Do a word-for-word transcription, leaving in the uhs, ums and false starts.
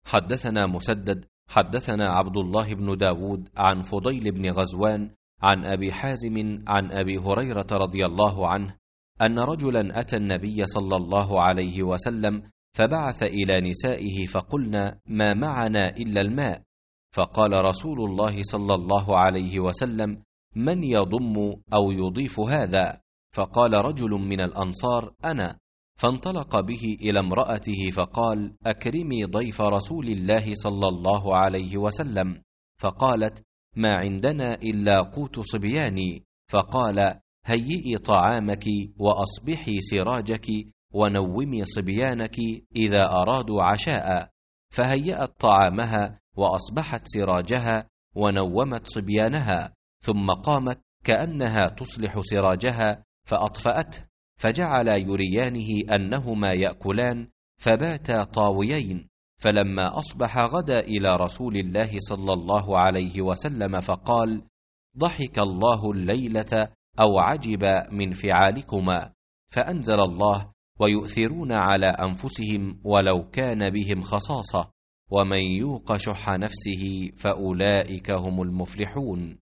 حدثنا مسدد حدثنا عبد الله بن داود عن فضيل بن غزوان عن أبي حازم عن أبي هريرة رضي الله عنه أن رجلا أتى النبي صلى الله عليه وسلم فبعث إلى نسائه فقلنا: ما معنا إلا الماء. فقال رسول الله صلى الله عليه وسلم: من يضم أو يضيف هذا؟ فقال رجل من الأنصار: أنا. فانطلق به إلى امرأته فقال: أكرمي ضيف رسول الله صلى الله عليه وسلم. فقالت: ما عندنا إلا قوت صبياني. فقال: هيئي طعامك وأصبحي سراجك ونومي صبيانك إذا أرادوا عشاء. فهيأت طعامها وأصبحت سراجها ونومت صبيانها، ثم قامت كأنها تصلح سراجها فأطفأته، فجعل يريانه أنهما يأكلان، فباتا طاويين. فلما أصبح غدا إلى رسول الله صلى الله عليه وسلم فقال: ضحك الله الليلة أو عجب من فعالكما. فأنزل الله: ويؤثرون على أنفسهم ولو كان بهم خصاصة ومن يوق شح نفسه فأولئك هم المفلحون.